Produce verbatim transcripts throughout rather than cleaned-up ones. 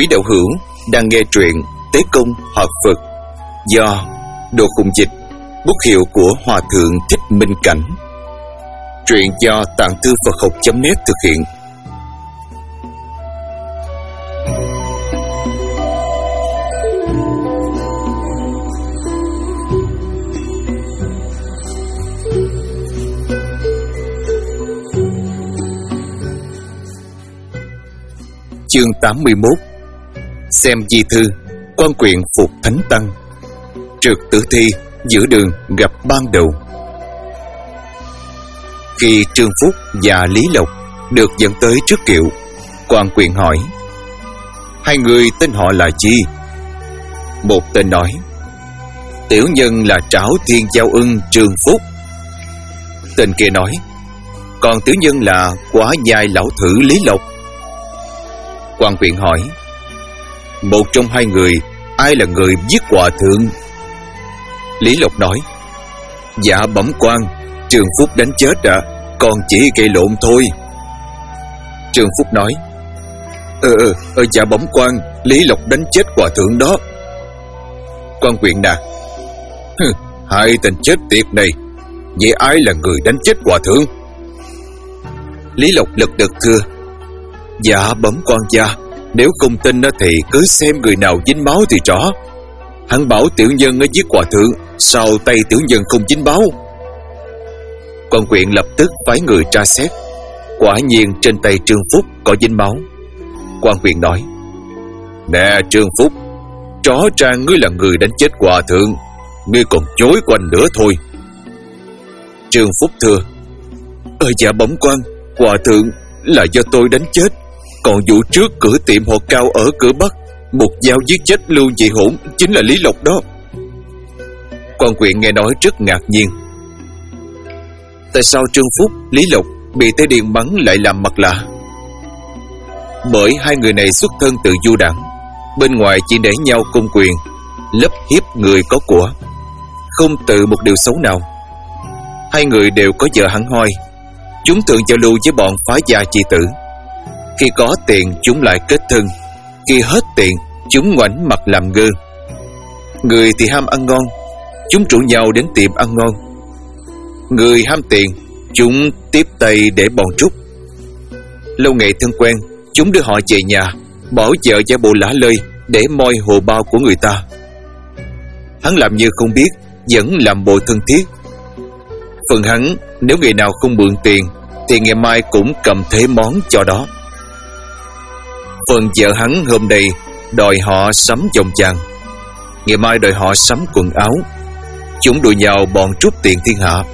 Quý đạo hữu đang nghe truyện Tế Công Hợp Phật do Đồ Khùng Dịch, bút hiệu của Hòa Thượng Thích Minh Cảnh. Truyện do Tạng Thư Phật Học chấm net thực hiện. Chương tám mươi mốt. Xem di thư, quan quyện phục thánh tăng. Trượt tử thi giữa đường gặp ban đầu. Khi Trương Phúc và Lý Lộc được dẫn tới trước kiệu, quan quyện hỏi: hai người tên họ là chi? Một tên nói: tiểu nhân là Trảo Thiên Giao Ưng Trương Phúc. Tên kia nói: còn tiểu nhân là Quả Nhai Lão Thử Lý Lộc. Quan quyện hỏi: một trong hai người, ai là người giết hòa thượng? Lý Lộc nói: dạ bẩm quan, Trương Phúc đánh chết ạ, à, còn chỉ gây lộn thôi. Trương Phúc nói: Ờ ờ dạ bẩm quan, Lý Lộc đánh chết hòa thượng đó. Quan quyện đà: hai tên chết tiệt này, vậy ai là người đánh chết hòa thượng? Lý Lộc lật đật thưa: dạ bẩm quan gia, nếu không tin thì cứ xem người nào dính máu thì rõ. Hắn bảo tiểu nhân ở giết hòa thượng, sao tay tiểu nhân không dính máu? Quan quyện lập tức phái người tra xét. Quả nhiên trên tay Trương Phúc có dính máu. Quan quyện nói: nè Trương Phúc, rõ ràng ngươi là người đánh chết hòa thượng, ngươi còn chối quanh nữa thôi. Trương Phúc thưa: Ờ dạ bẩm quan, hòa thượng là do tôi đánh chết. Còn vụ trước cửa tiệm họ Cao ở cửa Bắc, một dao giết chết Lưu Dị Hỗn chính là Lý Lộc đó. Quan quyện nghe nói rất ngạc nhiên. Tại sao Trương Phúc, Lý Lộc bị Tế Điền bắn lại làm mặt lạ? Bởi hai người này xuất thân từ du đảng, bên ngoài chỉ để nhau công quyền, lấp hiếp người có của, không tự một điều xấu nào. Hai người đều có vợ hẳn hoi. Chúng thường giao lưu với bọn phá gia chi tử. Khi có tiền chúng lại kết thân, khi hết tiền chúng ngoảnh mặt làm ngơ. Người thì ham ăn ngon, chúng rủ nhau đến tiệm ăn ngon. Người ham tiền, chúng tiếp tay để bòn trúc. Lâu ngày thân quen, chúng đưa họ về nhà, bảo vợ giả bộ lả lơi để moi hồ bao của người ta. Hắn làm như không biết, vẫn làm bộ thân thiết. Phần hắn, nếu ngày nào không mượn tiền thì ngày mai cũng cầm thế món cho đó. Phần vợ hắn hôm nay đòi họ sắm vòng vàng, ngày mai đòi họ sắm quần áo. Chúng đùa nhau bòn trút tiền thiên hạ.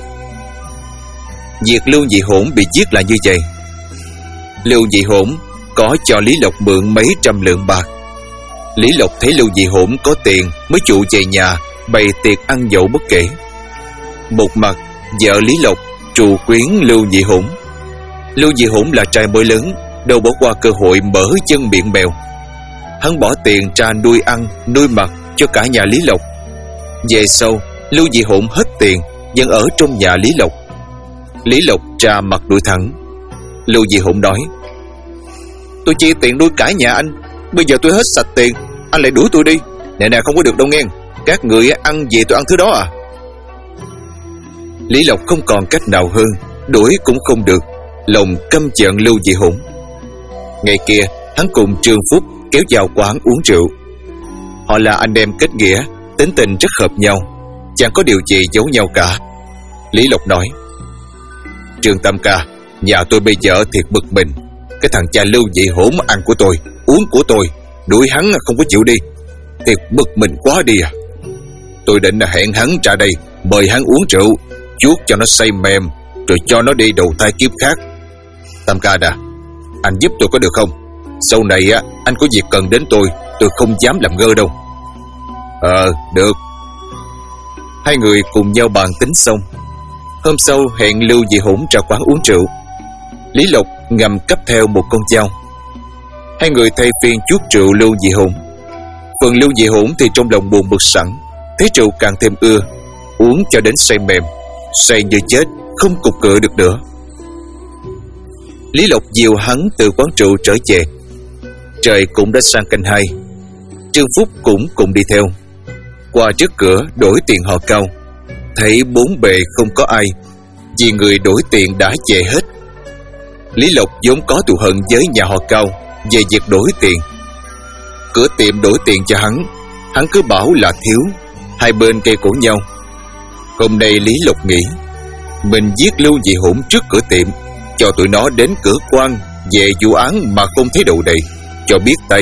Việc Lưu Dị Hỗn bị giết là như vậy. Lưu Dị Hỗn có cho Lý Lộc mượn mấy trăm lượng bạc. Lý Lộc thấy Lưu Dị Hỗn có tiền mới trụ về nhà bày tiệc ăn nhậu bất kể. Một mặt vợ Lý Lộc trù quyến Lưu Dị Hỗn. Lưu Dị Hỗn là trai mới lớn, đâu bỏ qua cơ hội mở chân miệng bèo. Hắn bỏ tiền ra nuôi ăn nuôi mặc cho cả nhà Lý Lộc. Về sau Lưu Dị Hỗn hết tiền, vẫn ở trong nhà Lý Lộc. Lý Lộc ra mặt đuổi thẳng. Lưu Dị Hỗn nói: tôi chi tiền nuôi cả nhà anh, bây giờ tôi hết sạch tiền, anh lại đuổi tôi đi. Nè nè không có được đâu nghe, các người ăn gì tôi ăn thứ đó à. Lý Lộc không còn cách nào hơn, đuổi cũng không được, lòng căm giận Lưu Dị Hỗn. Ngày kia hắn cùng Trương Phúc kéo vào quán uống rượu. Họ là anh em kết nghĩa, tính tình rất hợp nhau, chẳng có điều gì giấu nhau cả. Lý Lộc nói: Trương Tam ca, nhà tôi bây giờ thiệt bực mình. Cái thằng cha Lưu Dị Hỗn ăn của tôi, uống của tôi, đuổi hắn không có chịu đi, thiệt bực mình quá đi à. Tôi định là hẹn hắn ra đây, mời hắn uống rượu, chuốt cho nó say mềm, rồi cho nó đi đầu thai kiếp khác. Tam ca đà, anh giúp tôi có được không? Sau này á, anh có việc cần đến tôi, tôi không dám làm ngơ đâu. Ờ, được. Hai người cùng nhau bàn tính xong. Hôm sau hẹn Lưu Dị Hỗn ra quán uống rượu. Lý Lộc ngầm cấp theo một con dao. Hai người thay phiên chuốt rượu Lưu Dị Hỗn. Phần Lưu Dị Hỗn thì trong lòng buồn bực sẵn, thấy rượu càng thêm ưa, uống cho đến say mềm, say như chết, không cục cựa được nữa. Lý Lộc dìu hắn từ quán rượu trở về. Trời cũng đã sang canh hai. Trương Phúc cũng cùng đi theo. Qua trước cửa đổi tiền họ Cao, thấy bốn bề không có ai, vì người đổi tiền đã về hết. Lý Lộc vốn có thù hận với nhà họ Cao về việc đổi tiền. Cửa tiệm đổi tiền cho hắn, hắn cứ bảo là thiếu, hai bên cây cổ nhau. Hôm nay Lý Lộc nghĩ mình giết Lưu Dị Hỗn trước cửa tiệm, cho tụi nó đến cửa quan về vụ án mà không thấy đầu đầy, cho biết tay.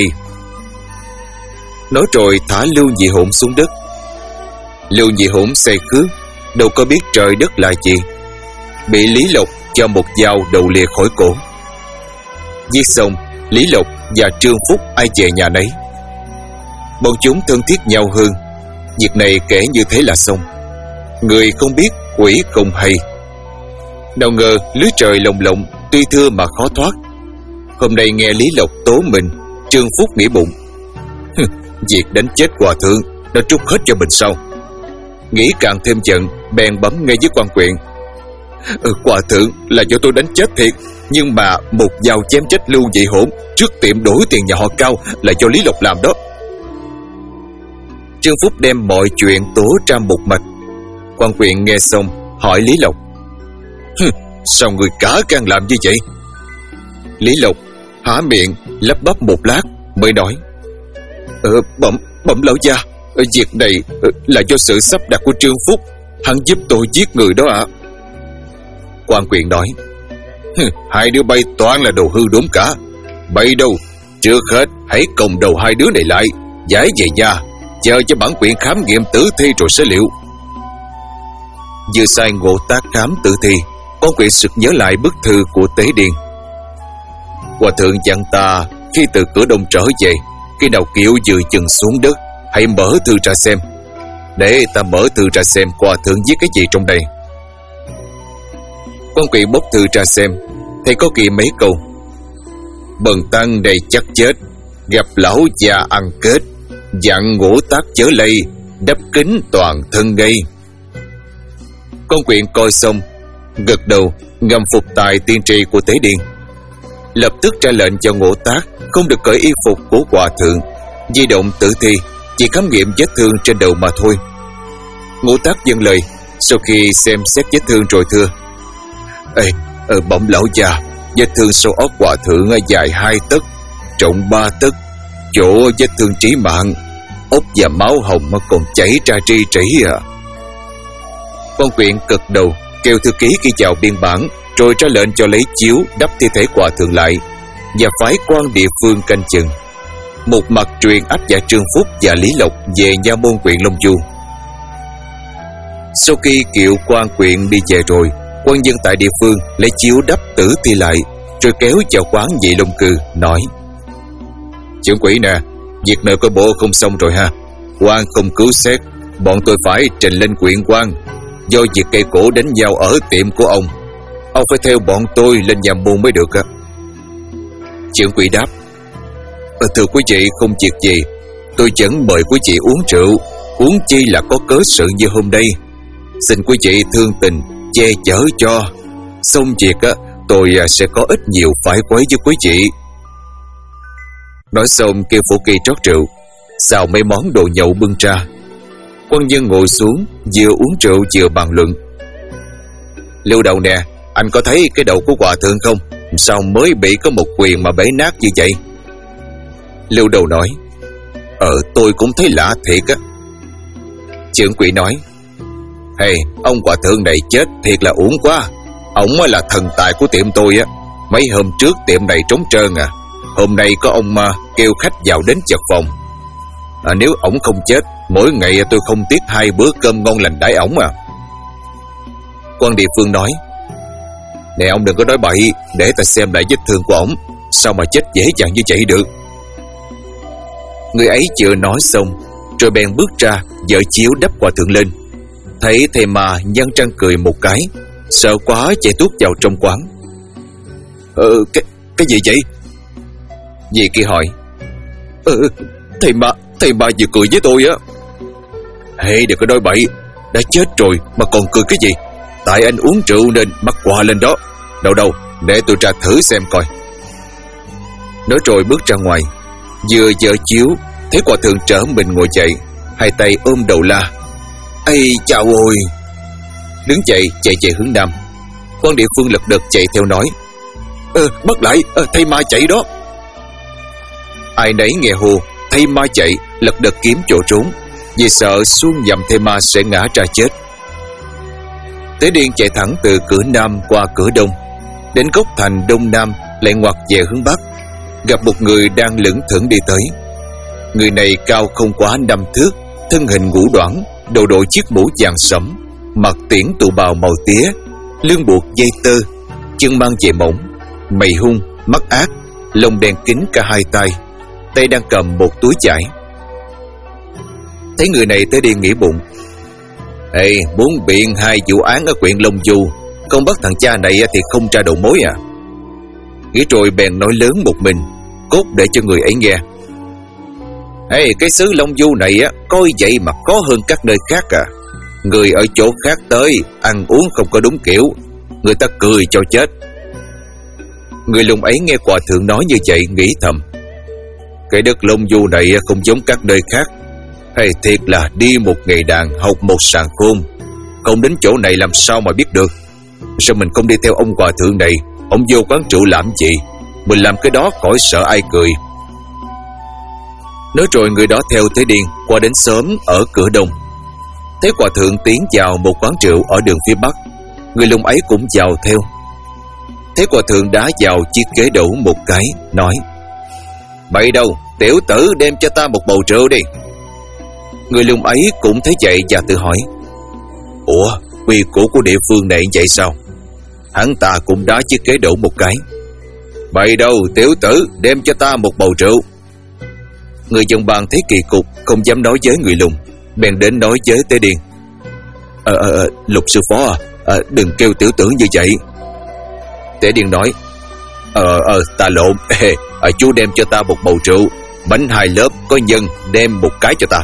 Nói rồi thả Lưu Dị Hỗn xuống đất. Lưu Dị Hỗn say cướp, đâu có biết trời đất là gì, bị Lý Lộc cho một dao đầu lìa khỏi cổ. Giết xong, Lý Lộc và Trương Phúc ai về nhà nấy. Bọn chúng thân thiết nhau hơn. Việc này kể như thế là xong. Người không biết, quỷ không hay. Nào ngờ lưới trời lồng lộng, tuy thưa mà khó thoát. Hôm nay nghe Lý Lộc tố mình, Trương Phúc nghĩ bụng, việc đánh chết hòa thượng đã trút hết cho mình sau. Nghĩ càng thêm giận, bèn bấm ngay với quan quyện. ừ, Hòa thượng là do tôi đánh chết thiệt, nhưng mà một dao chém chết Lưu Dị Hỗn trước tiệm đổi tiền nhà họ Cao là do Lý Lộc làm đó. Trương Phúc đem mọi chuyện tố ra một mạch. Quan quyện nghe xong hỏi Lý Lộc, sao người cả gan làm như vậy? Lý Lộc há miệng lắp bắp một lát mới nói, ờ, bẩm bẩm lão gia, việc này là do sự sắp đặt của Trương Phúc, hắn giúp tôi giết người đó ạ. À. Quan quyện nói, hai đứa bay toàn là đồ hư đốn cả. Bay đâu, trước hết hãy còng đầu hai đứa này lại, giải về nhà, chờ cho bản quyện khám nghiệm tử thi rồi sẽ liệu. Vừa sai Ngộ Tác khám tử thi, quan quyện sực nhớ lại bức thư của Tế Điền. Hòa thượng dặn ta khi từ cửa đông trở về, khi nào Kiệu vừa chừng xuống đất, hãy mở thư ra xem. Để ta mở thư ra xem Hòa thượng viết cái gì trong đây. Quan quyện bóc thư ra xem, thấy có ghi mấy câu: bần tăng này chắc chết, gặp lão già ăn kết, dặn Ngũ Tác chớ lây, đắp kính toàn thân gây. Con quyện coi xong, gật đầu ngầm phục tài tiên tri của Tế Điền, lập tức ra lệnh cho Ngũ Tác không được cởi y phục của hòa thượng, di động tử thi, chỉ khám nghiệm vết thương trên đầu mà thôi. Ngũ Tác dâng lời, sau khi xem xét vết thương rồi thưa: Ê, ờ, bẩm lão già, vết thương sau óc hòa thượng dài hai tấc, rộng ba tấc, chỗ vết thương chí mạng, ốc và máu hồng mà còn chảy ra tri trĩ à. Quan quyện cực đầu kêu thư ký ghi vào biên bản, rồi ra lệnh cho lấy chiếu đắp thi thể hòa thượng lại và phái quan địa phương canh chừng. Một mặt truyền áp giải Trương Phúc và Lý Lộc về nha môn huyện Long Du. Sau khi Kiệu quan quyện đi về rồi, quan dân tại địa phương lấy chiếu đắp tử thi lại, rồi kéo vào quán Dị Long Cư nói: Trưởng quỹ nè, việc nợ coi bộ không xong rồi ha. Quan không cứu xét, bọn tôi phải trình lên quyện quan. Do việc cây cổ đánh nhau ở tiệm của ông, ông phải theo bọn tôi lên nhà môn mới được á. Trưởng quỹ đáp: ờ, Thưa quý vị, không việc gì, tôi vẫn mời quý vị uống rượu, huống chi là có cớ sự như hôm nay. Xin quý vị thương tình che chở cho. Xong việc á, tôi sẽ có ít nhiều phải quấy với quý vị. Nói xong kêu phụ kỳ trót rượu, xào mấy món đồ nhậu bưng ra. Quan dân ngồi xuống, vừa uống rượu vừa bàn luận. Lưu Đầu nè, anh có thấy cái đầu của hòa thượng không? Sao mới bị có một quyền mà bể nát như vậy? Lưu Đầu nói: Ờ, tôi cũng thấy lạ thiệt á. Trưởng quỹ nói: Hey, ông hòa thượng này chết thiệt là uổng quá. Ông là thần tài của tiệm tôi á. Mấy hôm trước tiệm này trống trơn à. Hôm nay có ông mà kêu khách vào đến chật phòng. à, Nếu ổng không chết, mỗi ngày tôi không tiếc hai bữa cơm ngon lành đãi ổng à. Quan địa phương nói: Nè ông đừng có nói bậy, để ta xem lại vết thương của ổng. Sao mà chết dễ dàng như vậy được? Người ấy chưa nói xong, rồi bèn bước ra dỡ chiếu đắp hòa thượng lên. Thấy thầy mà nhăn răng cười một cái, sợ quá chạy tuốt vào trong quán. Ờ, cái, cái gì vậy? Dì kia hỏi. Ờ, thầy mà, thầy mà vừa cười với tôi á. Hey, đừng có nói bậy, đã chết rồi mà còn cười cái gì? Tại anh uống rượu nên mắc quạ lên đó. Đâu đâu, để tôi ra thử xem coi. Nói rồi bước ra ngoài, Vừa dở chiếu, thấy Hòa thượng trở mình ngồi dậy, hai tay ôm đầu la: "Ây chào ôi!" Đứng dậy chạy về hướng nam. Quan địa phương lật đật chạy theo nói: Ờ bắt lại, ờ, thầy ma chạy đó. Ai nấy nghe hô thầy ma chạy, lật đật kiếm chỗ trốn, vì sợ xuông nhầm thầy ma sẽ ngã ra chết. Tế Điên chạy thẳng từ cửa nam qua cửa đông, đến góc thành đông nam, lại ngoặt về hướng bắc, gặp một người đang lững thững đi tới. Người này cao không quá năm thước, thân hình ngũ đoản, đầu đội chiếc mũ vàng sẫm, mặc tiễn tụ bào màu tía, lưng buộc dây tơ, chân mang giày mỏng, mày hung, mắt ác, lông đen kín cả hai tay, tay đang cầm một túi vải. Thấy người này, Tế Điên nghĩ bụng: Ê, muốn biện hai vụ án ở huyện Long Du, không bắt thằng cha này thì không ra đầu mối à? Nghĩ rồi bèn nói lớn một mình, cốt để cho người ấy nghe: Ê, cái xứ Long Du này á, coi vậy mà có hơn các nơi khác à? Người ở chỗ khác tới, ăn uống không có đúng kiểu, người ta cười cho chết. Người lùng ấy nghe Hòa thượng nói như vậy, nghĩ thầm: Cái đất Long Du này không giống các nơi khác. Hay thiệt là đi một ngày đàn, học một sàng khôn. Không đến chỗ này làm sao mà biết được. Sao mình không đi theo ông Hòa thượng này? Ông vô quán rượu làm gì? Mình làm cái đó khỏi sợ ai cười. Nói rồi người đó theo Tế Điên qua đến xóm ở cửa đông. Thấy Hòa thượng tiến vào một quán rượu ở đường phía bắc, người lùng ấy cũng vào theo. Thấy Hòa thượng đá vào chiếc ghế đẩu một cái, nói: Bậy đâu, tiểu tử đem cho ta một bầu rượu đi. Người lùng ấy cũng thấy vậy và tự hỏi: Ủa, quy củ của địa phương này vậy sao? Hắn ta cũng đá chiếc ghế đẩu một cái: Bậy đâu, tiểu tử đem cho ta một bầu rượu. Người dân bàn thấy kỳ cục, không dám nói với người lùng, bèn đến nói với Tế Điên: Ờ, ờ, Lục sư phó à, à, đừng kêu tiểu tử như vậy. Tế Điên nói: Ờ, ờ, ta lộn, Ê, à, chú đem cho ta một bầu rượu, bánh hai lớp có nhân, đem một cái cho ta.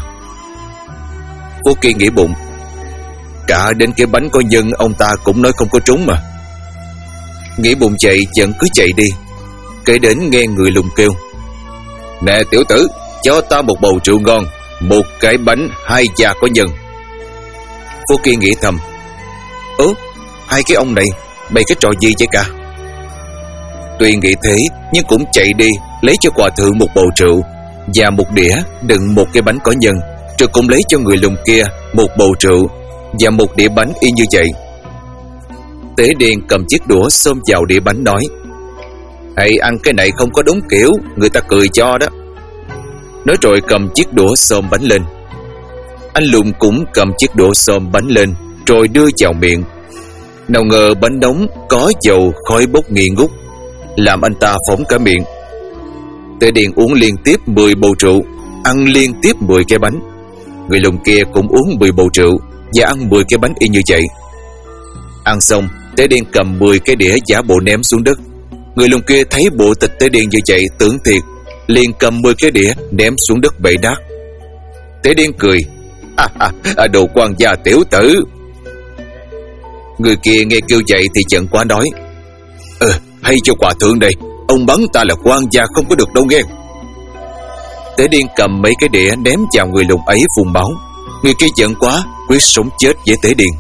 Phú Kỳ nghĩ bụng: Cả đến cái bánh có nhân ông ta cũng nói không có trúng mà. Nghĩ bụng chạy vẫn cứ chạy đi. Kể đến nghe người lùng kêu: Nè tiểu tử, cho ta một bầu rượu ngon, một cái bánh hai da có nhân. Phú Kỳ nghĩ thầm: Ớ, hai cái ông này bày cái trò gì vậy cả? Tuy nghĩ thế nhưng cũng chạy đi lấy cho Hòa thượng một bầu rượu và một đĩa đựng một cái bánh có nhân, rồi cũng lấy cho người lùng kia một bầu rượu và một đĩa bánh y như vậy. Tế Điên cầm chiếc đũa xông vào đĩa bánh nói: Hãy ăn cái này không có đúng kiểu, người ta cười cho đó. Nói rồi cầm chiếc đũa xông bánh lên. Anh lùng cũng cầm chiếc đũa xông bánh lên, rồi đưa vào miệng. Nào ngờ bánh nóng có dầu khói bốc nghi ngút, làm anh ta phóng cả miệng. Tế Điên uống liên tiếp mười bầu rượu, ăn liên tiếp mười cái bánh. Người lùng kia cũng uống mười bầu rượu và ăn mười cái bánh y như vậy. Ăn xong, Tế Điên cầm mười cái đĩa giả bộ ném xuống đất. Người lùng kia thấy bộ tịch Tế Điên như vậy tưởng thiệt, liền cầm mười cái đĩa ném xuống đất bể nát. Tế Điên cười: à, à, à, đồ quan gia tiểu tử. Người kia nghe kêu vậy thì giận quá nói: Ờ, hay cho Hòa thượng đây, ông bắn ta là quan gia không có được đâu nghe. Tế Điên cầm mấy cái đĩa ném vào người lùng ấy phun máu. Người kia giận quá, quyết sống chết với Tế Điên.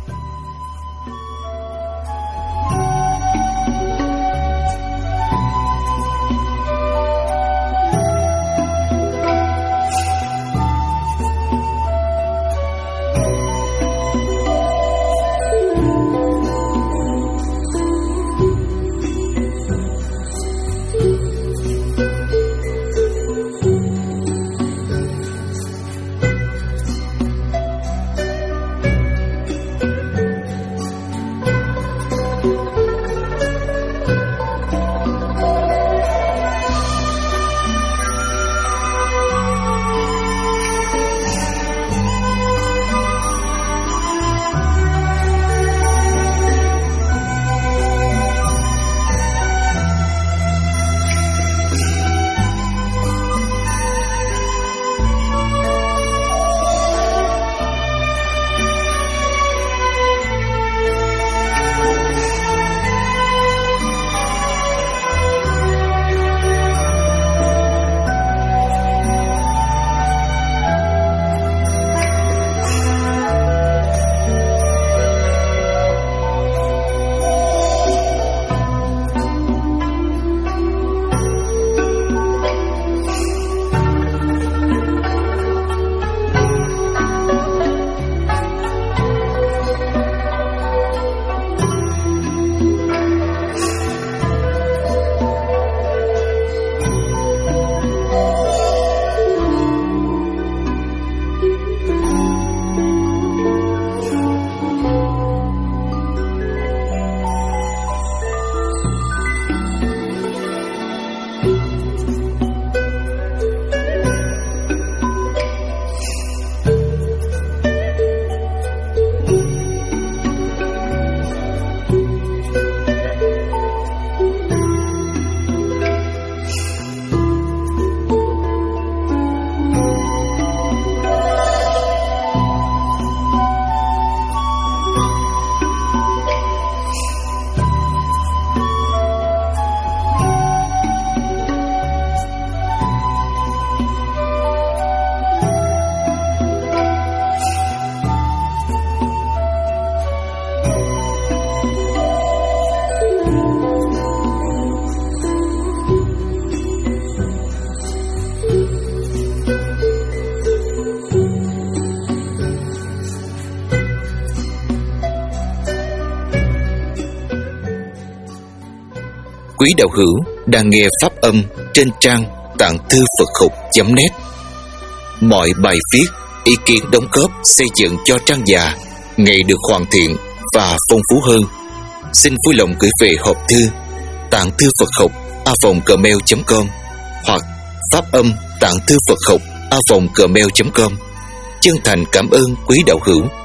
Quý đạo hữu đang nghe pháp âm trên trang tạng thư Phật học chấm net. Mọi bài viết, ý kiến đóng góp xây dựng cho trang già ngày được hoàn thiện và phong phú hơn. Xin vui lòng gửi về hộp thư tạng thư Phật học a vòng gmail chấm com hoặc pháp âm tạng thư Phật học a vòng gmail chấm com. Chân thành cảm ơn quý đạo hữu.